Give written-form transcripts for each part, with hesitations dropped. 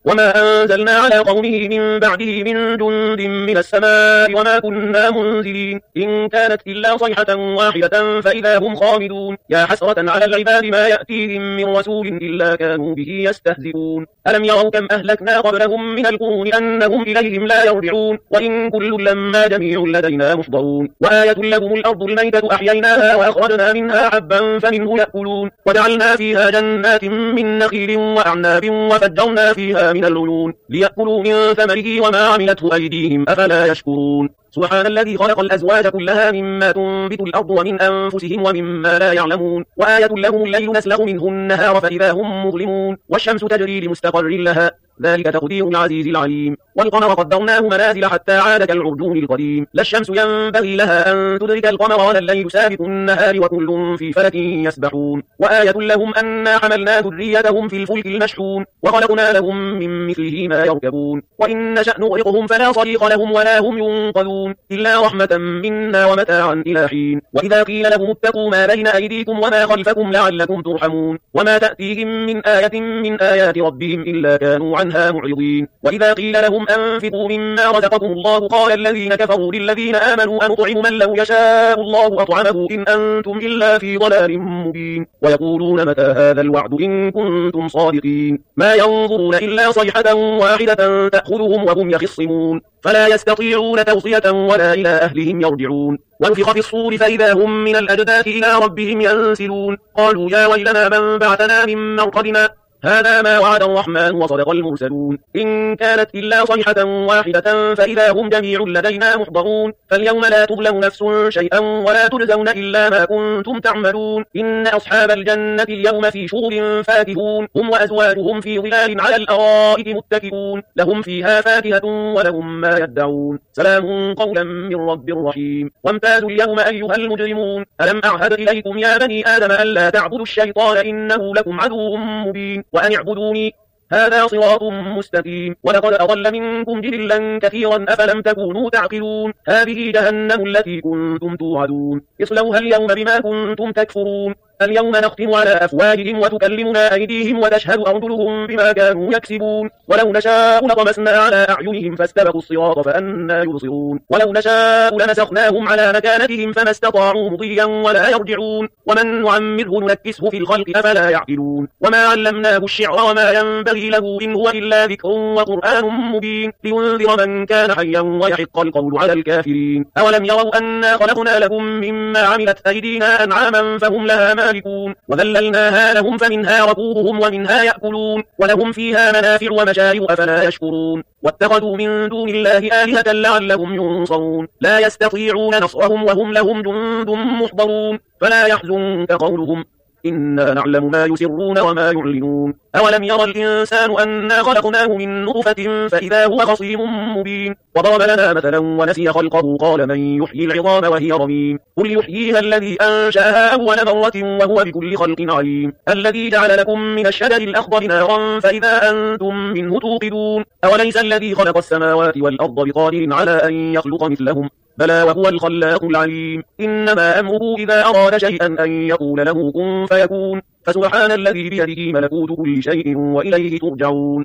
وما أنزلنا على قومه من بعده من جند من السماء وما كنا منزلين إن كانت إلا صيحة واحدة فإذا هم خامدون يا حسرة على العباد ما يأتيهم من رسول إلا كانوا به يستهزئون ألم يروا كم أهلكنا قبلهم من القرون أنهم إليهم لا يرجعون وإن كل لما جميع لدينا محضرون وآية لهم الأرض الميتة أحييناها وأخرجنا منها حبا فمنه يأكلون وجعلنا فيها جنات من نخيل وأعناب وفجرنا فيها من العيون ليأكلوا من ثمره وما عملته أيديهم أفلا يشكرون سبحان الذي خلق الأزواج كلها مما تنبت الأرض ومن أنفسهم ومما لا يعلمون وآية لهم الليل نسلخ منه النهار فإذا هم مظلمون والشمس تجري لمستقر لها ذلك تقدير العزيز العليم والقمر قدرناه منازل حتى عاد كالعرجون القديم لا الشمس ينبغي لها أن تدرك القمر ولا الليل سابق النهار وكل في فلك يسبحون وآية لهم أنا حملنا ذريتهم في الفلك المشحون وخلقنا لهم من مثله ما يركبون وإن نشأ نغرقهم فلا صريخ لهم ولا هم ينقذون إلا رحمة منا ومتاعا إلى حين وإذا قيل لهم اتقوا ما بين أيديكم وما خلفكم لعلكم ترحمون وما تأتيهم من آية من آيات ربهم إلا كانوا عنها معرضين وإذا قيل لهم أنفقوا مما رزقكم الله قال الذين كفروا للذين آمنوا أنطعم من لو يشاء الله أطعمه إن أنتم إلا في ضلال مبين ويقولون متى هذا الوعد إن كنتم صادقين ما ينظرون إلا صيحة واحدة تأخذهم وهم يخصمون فلا يستطيعون توصية ولا إلى أهلهم يرجعون ونفخ في الصور فإذا هم من الأجداث إلى ربهم ينسلون قالوا يا ويلنا من بعثنا من مرقدنا هذا ما وعد الرحمن وصدق المرسلون إن كانت إلا صيحة واحدة فإذا هم جميع لدينا محضرون فاليوم لا تظلم نفس شيئا ولا تجزون إلا ما كنتم تعملون إن أصحاب الجنة اليوم في شغل فاكهون هم وأزواجهم في ظلال على الأرائك متكئون لهم فيها فاكهة ولهم ما يدعون سلام قولا من رب رحيم وامتازوا اليوم أيها المجرمون ألم أعهد إليكم يا بني آدم ألا تعبدوا الشيطان إنه لكم عدو مبين وأن اعبدوني هذا صراط مستقيم ولقد أضل منكم جبلا كثيرا أفلم تكونوا تعقلون هذه جهنم التي كنتم توعدون اصلوها اليوم بما كنتم تكفرون اليوم نختم على أفواههم وتكلمنا أيديهم وتشهد أرجلهم بما كانوا يكسبون ولو نشاء لطمسنا على أعينهم فاستبقوا الصراط فأنى يبصرون ولو نشاء لمسخناهم على مكانتهم فما استطاعوا مضيا ولا يرجعون ومن نعمره ننكسه في الخلق أفلا يعقلون وما علمناه الشعر وما ينبغي له إن هو إلا ذكر وقرآن مبين لينذر من كان حيا ويحق القول على الكافرين أولم يروا أنا خلقنا لهم مما عملت أيدينا أنعاما فهم لها مالكون وذللناها لهم فمنها ركوبهم ومنها يأكلون ولهم فيها منافع ومشارب أفلا يشكرون واتخذوا من دون الله آلهة لعلهم ينصرون لا يستطيعون نصرهم وهم لهم جند محضرون فلا يحزنك قولهم إنا نعلم ما يسرون وما يعلنون أولم يرى الإنسان أنا خلقناه من نطفة فإذا هو خصيم مبين وضرب لنا مثلا ونسي خلقه قال من يحيي العظام وهي رميم قل يحييها الذي أنشأها أول مرة وهو بكل خلق عليم الذي جعل لكم من الشجر الأخضر نارا فإذا أنتم منه توقدون أوليس الذي خلق السماوات والأرض بقادر على أن يخلق مثلهم بلى وهو الخلاق العليم إنما أمره إذا أراد شيئا أن يقول له كن فيكون فسبحان الذي بيده ملكوت كل شيء وإليه ترجعون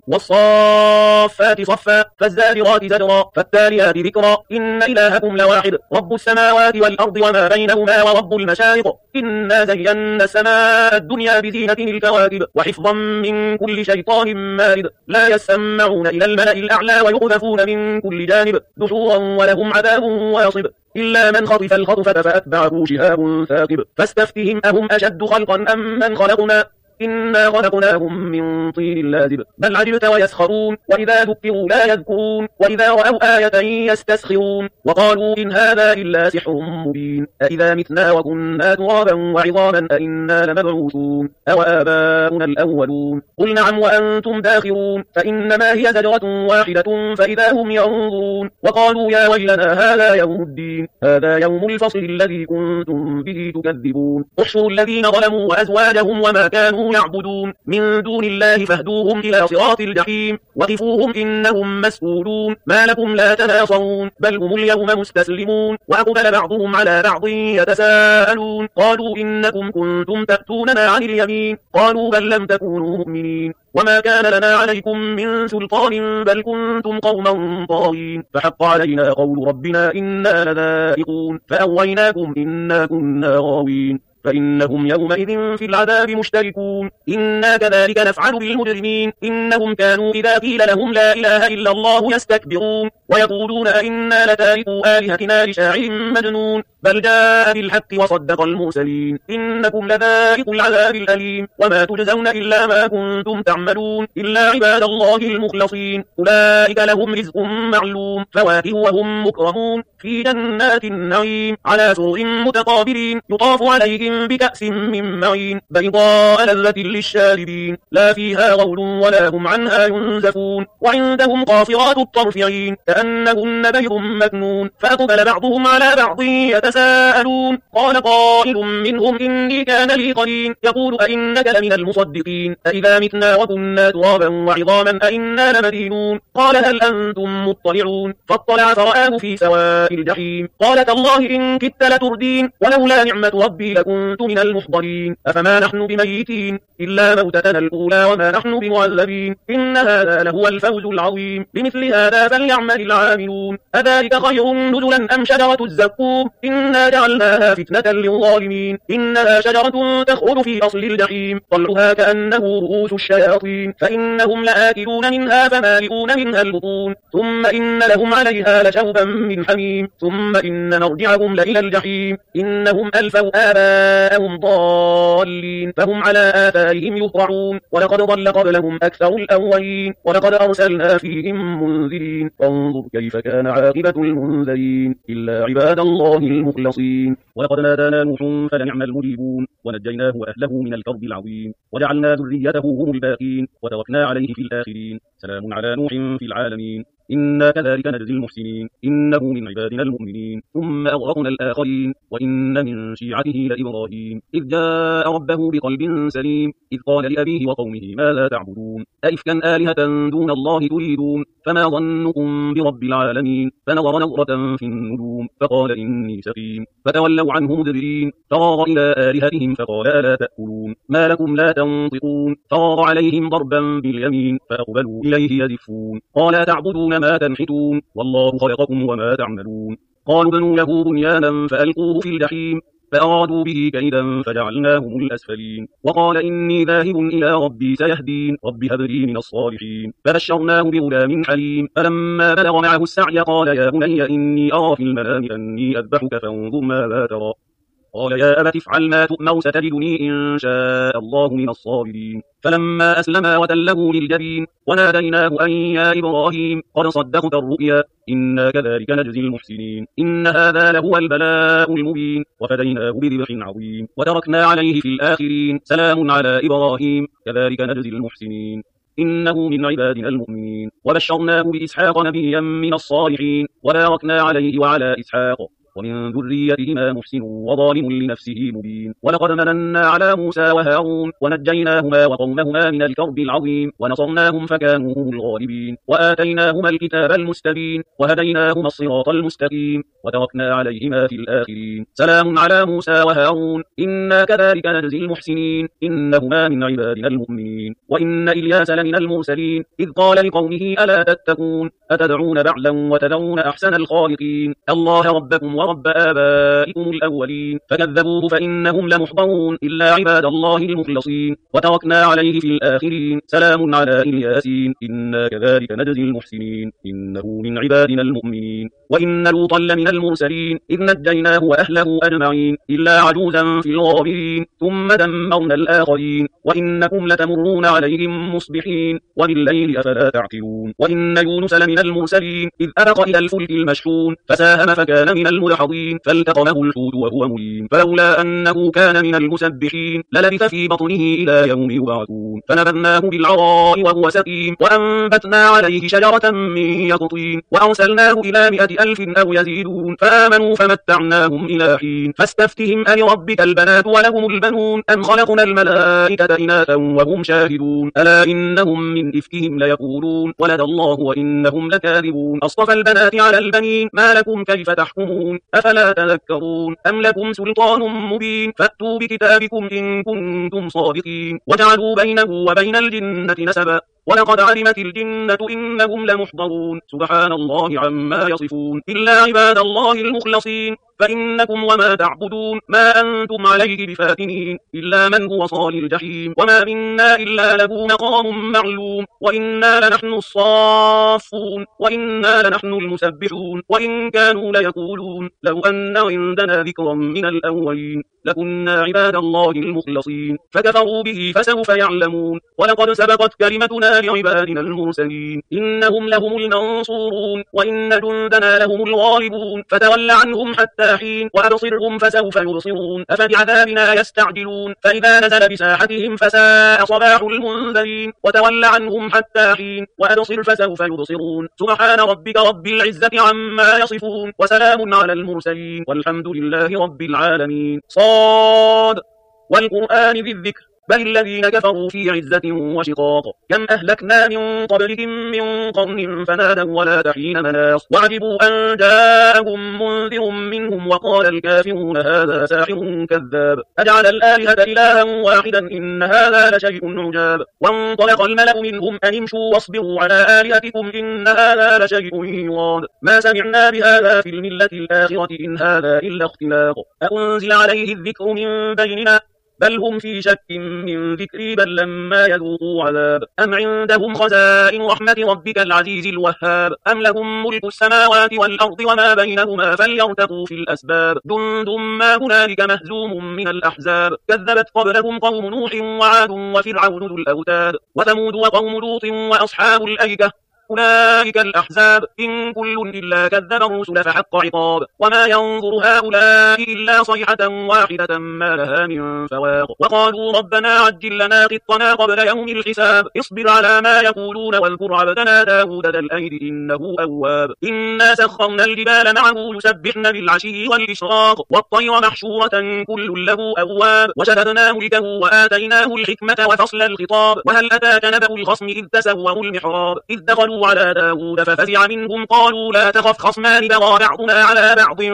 والصافات صفا فالزاجرات زجرا فالتاليات ذكرا إن إلهكم لواحد رب السماوات والأرض وما بينهما ورب المشارق إنا زينا السماء الدنيا بزينة الكواكب وحفظا من كل شيطان مارد لا يسمعون إلى الملأ الأعلى ويقذفون من كل جانب دحورا ولهم عذاب واصب إلا من خطف الخطفة فأتبعه شهاب ثاقب فاستفتهم أهم أشد خلقا أم من خلقنا إنا خلقناهم من طين لازب بل عجبت ويسخرون وإذا ذكروا لا يذكرون وإذا رأوا آية يستسخرون وقالوا إن هذا إلا سحر مبين أإذا متنا وكنا ترابا وعظاما أإنا لمبعوثون أو آباؤنا الأولون قل نعم وأنتم داخرون فإنما هي زجرة واحدة فإذا هم ينظرون وقالوا يا ويلنا هذا يوم الدين هذا يوم الفصل الذي كنتم به تكذبون احشروا الذين ظلموا وأزواجهم وما كانوا كانوا يعبدون من دون الله فاهدوهم إلى صراط الجحيم وقفوهم إنهم مسؤولون ما لكم لا تناصرون بل هم اليوم مستسلمون وأقبل بعضهم على بعض يتساءلون قالوا إنكم كنتم تأتوننا عن اليمين قالوا بل لم تكونوا مؤمنين وما كان لنا عليكم من سلطان بل كنتم قوما طاغين فحق علينا قول ربنا إنا لذائقون فأغويناكم إنا كنا غاوين فإنهم يومئذ في العذاب مشتركون إنا كذلك نفعل بالمجرمين إنهم كانوا إذا قيل لهم لا إله إلا الله يستكبرون ويقولون أئنا لتاركوا آلهتنا لشاعر مجنون بل جاء بالحق وصدق المرسلين إنكم لذائق العذاب الأليم وما تجزون إلا ما كنتم تعملون إلا عباد الله المخلصين أولئك لهم رزق معلوم فواكه وهم مكرمون في جنات النعيم على سرر متقابلين يطاف عليهم بكأس من معين بيضاء لذة للشاربين لا فيها غول ولا هم عنها ينزفون وعندهم قاصرات الطرف عين كأنهن بيض مكنون فأقبل بعضهم على بعض يتساءلون قال قائل منهم إني كان لي قرين يقول أئنك لمن المصدقين أئذا متنا وكنا ترابا وعظاما أئنا لمدينون قال هل أنتم مطلعون فاطلع فرآه في سواء الجحيم قال تالله إن كدت لتردين ولولا نعمة ربي لكنت من المحضرين أفما نحن بميتين إلا موتتنا الأولى وما نحن بمعذبين إن هذا لهو الفوز العظيم بمثل هذا فليعمل العاملون أذلك خير نزلا أم شجرة الزقوم إنا جعلناها فتنة للظالمين إنها شجرة تخرج في أصل الجحيم طلعها كأنه رؤوس الشياطين فإنهم لآكلون منها فمالئون منها البطون ثم إن لهم عليها لشوبا من حميم ثم إن مرجعهم لإلى الجحيم إنهم ألفوا آباءهم ضالين فهم على آثارهم يهرعون ولقد ضل قبلهم أكثر الأولين ولقد أرسلنا فيهم منذرين فانظر كيف كان عاقبة المنذرين إلا عباد الله المخلصين ولقد نادانا نوح فلنعم المجيبون ونجيناه وأهله من الكرب العظيم وجعلنا ذريته هم الباقين وتركنا عليه في الآخرين سلام على نوح في العالمين إنا كذلك نجزي المحسنين إنه من عبادنا المؤمنين ثم أغرقنا الآخرين وإن من شيعته لإبراهيم إذ جاء ربه بقلب سليم إذ قال لأبيه وقومه ماذا تعبدون أئفكا آلهة دون الله تريدون فما ظنكم برب العالمين فنظر نظرة في النجوم فقال إني سقيم فتولوا عنه مدبرين فراغ إلى آلهتهم فقال ألا تأكلون ما لكم لا تنطقون فراغ عليهم ضربا باليمين فأقبلوا إليه يزفون قال تعبدون ما تنحتون والله خلقكم وما تعملون قالوا بنوا له بنيانا فألقوه في الجحيم فأرادوا به كيدا فجعلناهم الأسفلين وقال إني ذاهب إلى ربي سيهدين رب هب لي من الصالحين فبشرناه بغلام حليم فلما بلغ معه السعي قال يا بني إني أرى في المنام أني أذبحك فانظر ماذا ترى قال يا أبت افعل ما تؤمر ستجدني إن شاء الله من الصابرين فلما أسلما وتله للجبين وناديناه أن يا إبراهيم قد صدقت الرؤيا إنا كذلك نجزي المحسنين إن هذا لهو البلاء المبين وفديناه بذبح عظيم وتركنا عليه في الآخرين سلام على إبراهيم كذلك نجزي المحسنين إنه من عبادنا المؤمنين وبشرناه بإسحاق نبيا من الصالحين وباركنا عليه وعلى إسحاق ومن ذريتهما محسن وظالم لنفسه مبين ولقد مننا على موسى وهارون ونجيناهما وقومهما من الكرب العظيم ونصرناهم فكانوا هم الغالبين وآتيناهما الكتاب المستبين وهديناهما الصراط المستقيم وتركنا عليهما في الآخرين سلام على موسى وهارون إنا كذلك نجزي المحسنين إنهما من عبادنا المؤمنين وإن إلياس لمن المرسلين إذ قال لقومه ألا تتقون أتدعون بعلا وتذرون أحسن الخالقين الله ربكم ورب آبائكم الأولين فكذبوه فإنهم لمحضرون إلا عباد الله المخلصين وتركنا عليه في الآخرين سلام على إلياسين إنا كذلك نجزي المحسنين إنه من عبادنا المؤمنين وإن لوطا لمن المرسلين إذ نجيناه وأهله أجمعين إلا عجوزا في الغابرين ثم دمرنا الآخرين وإنكم لتمرون عليهم مصبحين وبالليل أفلا تعقلون وإن يونس لمن المرسلين إذ أبق إلى الفلك المشحون فساهم فكان من المدحضين مدحضين فالتقمه الحوت وهو مليم فلولا أنه كان من المسبحين للبث في بطنه إلى يوم يبعثون فنبذناه بالعراء وهو سقيم وأنبتنا عليه شجرة من يقطين وأرسلناه إلى 100,000 أو يزيدون فآمنوا فمتعناهم إلى حين فاستفتهم ألربك البنات ولهم البنون أم خلقنا الملائكة إناثا وهم شاهدون ألا إنهم من إفكهم ليقولون ولد الله وإنهم لكاذبون أصطفى البنات على البنين ما لكم كيف تحكمون أفلا تذكرون أم لكم سلطان مبين فأتوا بكتابكم إن كنتم صادقين وجعلوا بينه وبين الجنة نسبا ولقد علمت الجنة إنهم لمحضرون سبحان الله عما يصفون إلا عباد الله المخلصين فإنكم وما تعبدون ما أنتم عليه بفاتنين إلا من هو صال الجحيم وما منا إلا له مقام معلوم وإنا لنحن الصافون وإنا لنحن المسبحون وإن كانوا ليقولون لو أن عندنا ذكرا من الأولين لكنا عباد الله المخلصين فكفروا به فسوف يعلمون ولقد سبقت كلمتنا لعبادنا المرسلين إنهم لهم المنصورون وإن جندنا لهم الغالبون فتول عنهم حتى حين وأبصرهم فسوف يبصرون أفبعذابنا يستعجلون فإذا نزل بساحتهم فساء صباح المنذرين وتول عنهم حتى حين وأبصر فسوف يبصرون سبحان ربك رب العزة عما يصفون وسلام على المرسلين والحمد لله رب العالمين صاد والقرآن ذي الذكر بل الذين كفروا في عزة وشقاق كم أهلكنا من قبلهم من قرن فنادوا ولا تحين مناص وعجبوا أن جاءهم منذر منهم وقال الكافرون هذا ساحر كذاب أجعل الآلهة إلها واحدا إن هذا لشيء عجاب وانطلق الملأ منهم أن امشوا واصبروا على آلهتكم إن هذا لشيء يراد ما سمعنا بهذا في الملة الآخرة إن هذا إلا اختلاق أنزل عليه الذكر من بيننا بل هم في شك من ذكري بل لما يذوقوا عذاب أم عندهم خزائن رحمة ربك العزيز الوهاب أم لهم ملك السماوات والأرض وما بينهما فليرتقوا في الأسباب جند ما هنالك مهزوم من الأحزاب كذبت قبلهم قوم نوح وعاد وفرعون ذو الأوتاد وثمود وقوم لوط وأصحاب الأيكة أولئك الأحزاب إن كل إلا كذب الرسل فحق عقاب وما ينظر هؤلاء إلا صيحة واحدة ما لها من فواق وقالوا ربنا عجل لنا قطنا قبل يوم الحساب اصبر على ما يقولون واذكر عبدنا داود ذا الأيد إنه أواب إنا سخرنا الجبال معه يسبحن بالعشي والإشراق والطير محشورة كل له أواب وشددنا ملكه وآتيناه الحكمة وفصل الخطاب وهل أتاك نبأ الخصم إذ تسوروا المحراب إذ دخلوا على داود ففزع منهم قالوا لا تخف خصمان بغى بعضنا على بعض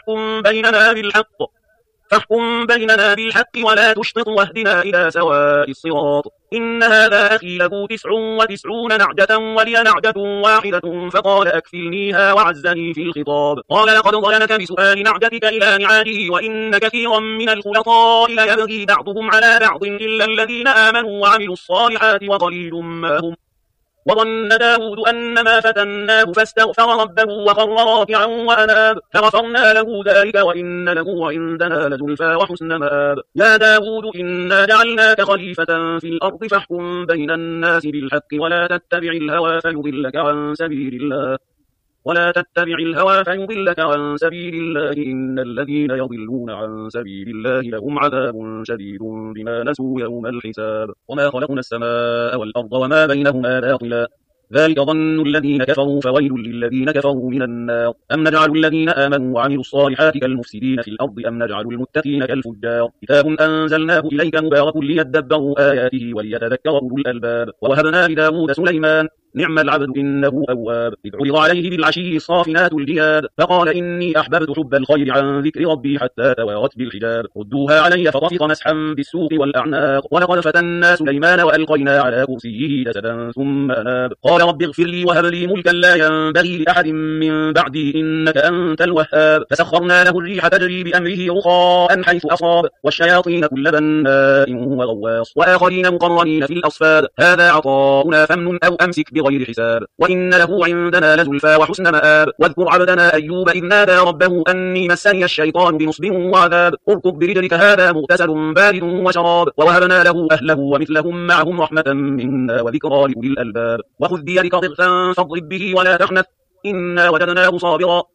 فاحكم بيننا بالحق ولا تشطط واهدنا إلى سواء الصراط إن هذا أخي له 99 نعجة ولي نعجة واحدة فقال أكفلنيها وعزني في الخطاب قال لقد ظلمك بسؤال نعجتك إلى نعاجه وإن كثيرا من الخلطاء ليبغي بعضهم على بعض إلا الذين آمنوا وعملوا الصالحات وقليل ما هم وظن داود أنما فتناه فاستغفر ربه وخر راكعا وأناب فغفرنا له ذلك وإن له عندنا لزلفى وحسن مآب يا داود إنا جعلناك خليفة في الأرض فاحكم بين الناس بالحق ولا تتبع الهوى فيضلك عن سبيل الله إن الذين يضلون عن سبيل الله لهم عذاب شديد بما نسوا يوم الحساب وما خلقنا السماء والأرض وما بينهما باطلا ذلك ظن الذين كفروا فويل للذين كفروا من النار أم نجعل الذين آمنوا وعملوا الصالحات كالمفسدين في الأرض أم نجعل المتقين كالفجار كتاب أنزلناه إليك مبارك ليدبروا آياته وليتذكر أولو الألباب ووهبنا لداود سليمان نعم العبد إنه أواب إذ عرض عليه بالعشي الصافنات الجياد فقال إني أحببت حب الخير عن ذكر ربي حتى توارت بالحجاب ردوها علي فطفق مسحا بالسوق والأعناق ولقد فتنا سليمان وألقينا على كرسيه جسدا ثم أناب قال رب اغفر لي وهب لي ملكا لا ينبغي لأحد من بعدي إنك أنت الوهاب فسخرنا له الريح تجري بأمره رخاء حيث أصاب والشياطين كل بناء وغواص وآخرين مقرنين في الأصفاد هذا عطاؤنا فامنن أو أمسك بغير حساب وإن له عندنا لزلفى وحسن مآب واذكر عبدنا أيوب إذ نادى ربه أني مسني الشيطان بنصب وعذاب اركض برجلك هذا مغتسل بارد وشراب ووهبنا له أهله ومثلهم معهم رحمة منا وذكرى لأولي الألباب وخذ بيدك ضغثا فاضرب به ولا تحنث إنا وجدناه صابرا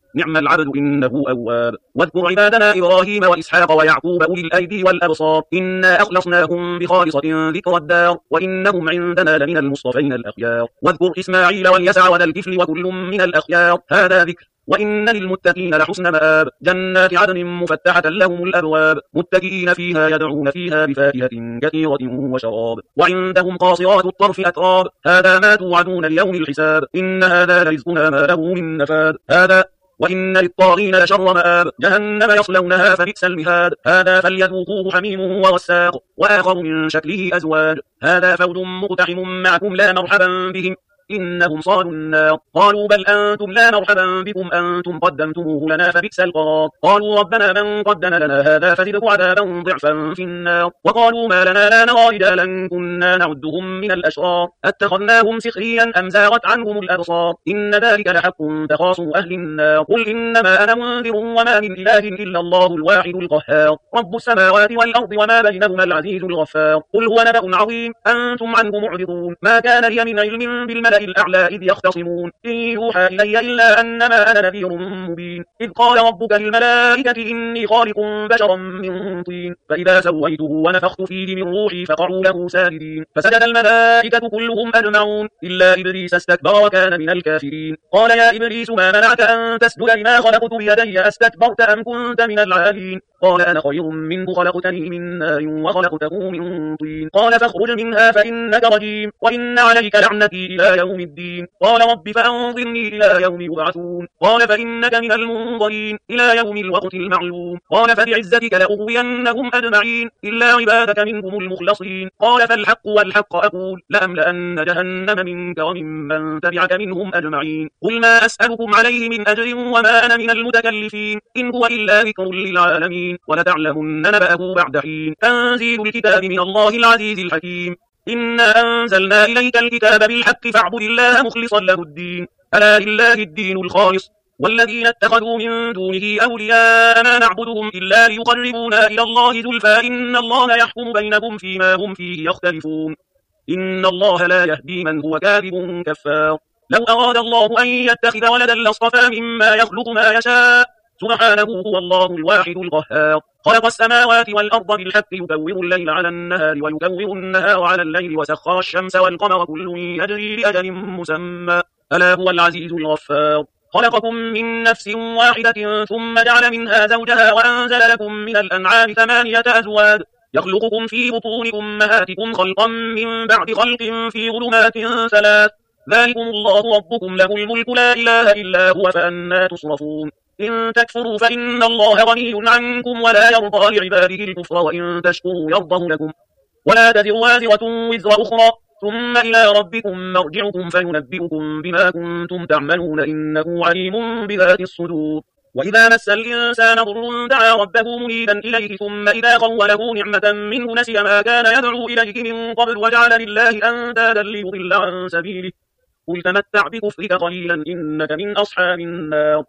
نعم العبد إنه أواب. واذكر عبادنا إبراهيم وإسحاق ويعقوب أولي الأيدي والأبصار إنا أخلصناهم بخالصة ذكر الدار وإنهم عندنا لمن المصطفين الأخيار. واذكر إسماعيل واليسع وذا الكفل وكل من الأخيار هذا ذكر وإن للمتقين لحسن مآب. جنات عدن مفتحة لهم الأبواب متكئين فيها يدعون فيها بفاكهة كثيرة وشراب وعندهم قاصرات الطرف أتراب هذا ما توعدون ليوم الحساب إن هذا لرزقنا ما له من نفاد. هذا وإن للطاغين لشر مآب جهنم يصلونها فبئس المهاد. هذا فليذوقوه حميم وغساق وآخر من شكله أزواج هذا فوج مقتحم معكم لا مرحبا بهم إنهم صالوا النار. قالوا بل أنتم لا مرحبا بكم أنتم قدمتموه لنا فبئس القرار. قالوا ربنا من قدم لنا هذا فزده عذابا ضعفا في النار. وقالوا ما لنا لا نرى رجالا كنا نعدهم من الأشرار أتخذناهم سخريا أم زاغت عنهم الأبصار إن ذلك لحق تخاصم أهل النار. قل إنما أنا منذر وما من إله إلا الله الواحد القهار رب السماوات والأرض وما بينهما العزيز الغفار. قل هو نبأ عظيم أنتم عنه معرضون ما كان لي من علم بالملأ الأعلى إذ يختصمون إن يوحى إلي إلا أنما أنا نذير مبين. إذ قال ربك للملائكة إني خالق بشرا من طين فإذا سويته ونفخت فيه من روحي فقعوا له ساجدين فسجد الملائكة كلهم أجمعون إلا إبليس استكبر وكان من الكافرين. قال يا إبليس ما منعك أن تسجد لما خلقت بيدي أستكبرت أم كنت من العالين؟ قال أنا خير منه خلقتني من نار وخلقته من طين قال فاخرج منها فإنك رجيم وإن عليك لعنتي إلى يوم الدين. قال رب فأنظرني إلى يوم يبعثون قال فإنك من المنظرين إلى يوم الوقت المعلوم. قال فبعزتك لأغوينهم أجمعين إلا عبادك منهم المخلصين. قال فالحق والحق أقول لأملأن جهنم منك وممن تبعك منهم أجمعين. قل ما أسألكم عليه من أجر وما أنا من المتكلفين إن هو إلا ذكر للعالمين ولتعلمن نبأه بعد حين. تنزيل الكتاب من الله العزيز الحكيم. إنا أنزلنا إليك الكتاب بالحق فاعبد الله مخلصا له الدين ألا لله الدين الخالص والذين اتخذوا من دونه أولياء ما نعبدهم إلا ليقربونا إلى الله زلفى إن الله يحكم بينهم فيما هم فيه يختلفون إن الله لا يهدي من هو كاذب كفار. لو أراد الله أن يتخذ ولدا لاصطفى مما يخلق ما يشاء سبحانه هو الله الواحد القهار. خلق السماوات والأرض بالحق يكور الليل على النهار ويكور النهار على الليل وسخر الشمس والقمر كل يجري لأجل مسمى ألا هو العزيز الغفار. خلقكم من نفس واحدة ثم جعل منها زوجها وأنزل لكم من الأنعام 8 أزواج يخلقكم في بطون أمهاتكم خلقا من بعد خلق في ظلمات 3 ذلكم الله ربكم له الملك لا إله إلا هو فأنى تصرفون. إن تكفروا فإن الله غني عنكم ولا يرضى لعباده الكفر وإن تشكروا يرضه لكم ولا تزر وازرة وزر أخرى ثم إلى ربكم مرجعكم فينبئكم بما كنتم تعملون إنه عليم بذات الصدور. وإذا مس الإنسان ضر دعا ربه منيبا إليه ثم إذا خوله نعمة منه نسي ما كان يدعو إليه من قبل وجعل لله أندادا ليضل عن سبيله قل تمتع بكفرك قليلا إنك من أصحاب النار.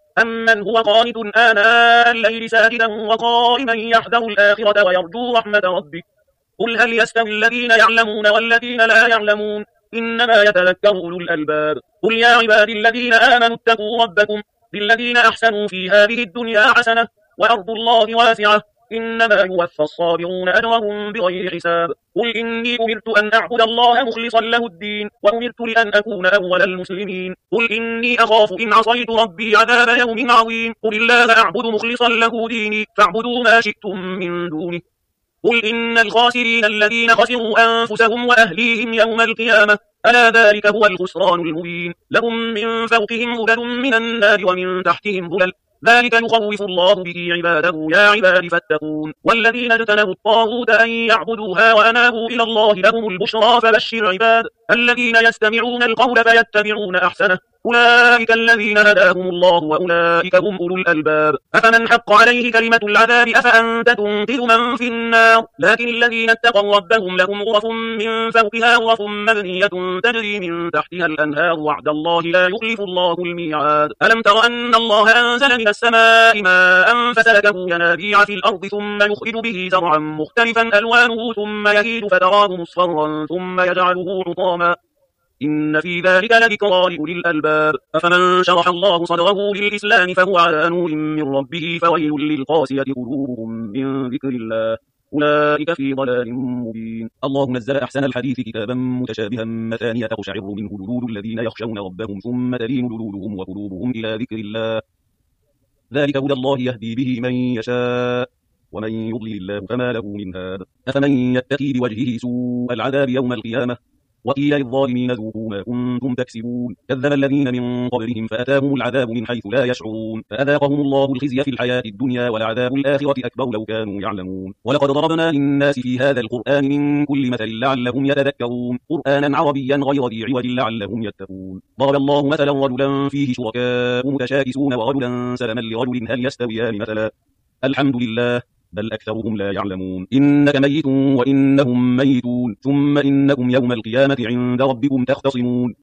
أمن هو قانت آناء الليل ساجدا وقائما يحذر الآخرة ويرجو رحمة ربك قل هل يستوي الذين يعلمون والذين لا يعلمون إنما يتذكر أولو الألباب. قل يا عبادي الذين آمنوا اتقوا ربكم للذين أحسنوا في هذه الدنيا حسنة وأرض الله واسعة إنما يوفى الصابرون أجرهم بغير حساب. قل إني أمرت أن أعبد الله مخلصا له الدين وأمرت لأن أكون أول المسلمين. قل إني أخاف إن عصيت ربي عذاب يوم عظيم. قل الله أعبد مخلصا له ديني فاعبدوا ما شئتم من دونه. قل إن الخاسرين الذين خسروا أنفسهم وأهليهم يوم القيامة ألا ذلك هو الخسران المبين. لهم من فوقهم ظلل من النار ومن تحتهم ظلل ذلك يخوف الله به عباده يا عباد فاتقون. والذين اجتنبوا الطاغوت أن يعبدوها وأنابوا إلى الله لهم البشرى فبشر عباد الذين يستمعون القول فيتبعون أحسنه أولئك الذين هداهم الله وأولئك هم أولو الألباب. أفمن حق عليه كلمة العذاب أفأنت تنقذ من في النار لكن الذين اتقوا ربهم لهم غرف من فوقها غرف مبنية تجري من تحتها الأنهار وعد الله لا يخلف الله الميعاد. ألم تر أن الله أنزل من السماء ماء فسلكه ينابيع في الأرض ثم يخرج به زرعا مختلفا ألوانه ثم يهيج فتراه مصفرا ثم يجعله حطاما إن في ذلك لذكرى لأولي الألباب أفمن شرح الله صدره للإسلام فهو على نور من ربه فويل للقاسية قلوبهم من ذكر الله أولئك في ضلال مبين. الله نزل أحسن الحديث كتابا متشابها مثانية تقشعر منه جلود الذين يخشون ربهم ثم تلين جلودهم وقلوبهم إلى ذكر الله ذلك هدى الله يهدي به من يشاء ومن يضلل الله فما له من هاد. أفمن يتقي بوجهه سوء العذاب يوم القيامة وقيل للظالمين ذوقوا ما كنتم تكسبون كذب الذين من قبلهم فأتاهم العذاب من حيث لا يشعرون فأذاقهم الله الخزي في الحياة الدنيا ولعذاب الآخرة أكبر لو كانوا يعلمون. ولقد ضربنا للناس في هذا القرآن من كل مثل لعلهم يتذكرون قرآنا عربيا غير ذي عوج لعلهم يتقون. ضرب الله مثلا رجلا فيه شركاء متشاكسون ورجلا سلما لرجل هل يستويان مثلا الحمد لله بل أكثرهم لا يعلمون. إنك ميت وإنهم ميتون ثم إنكم يوم القيامة عند ربكم تختصمون.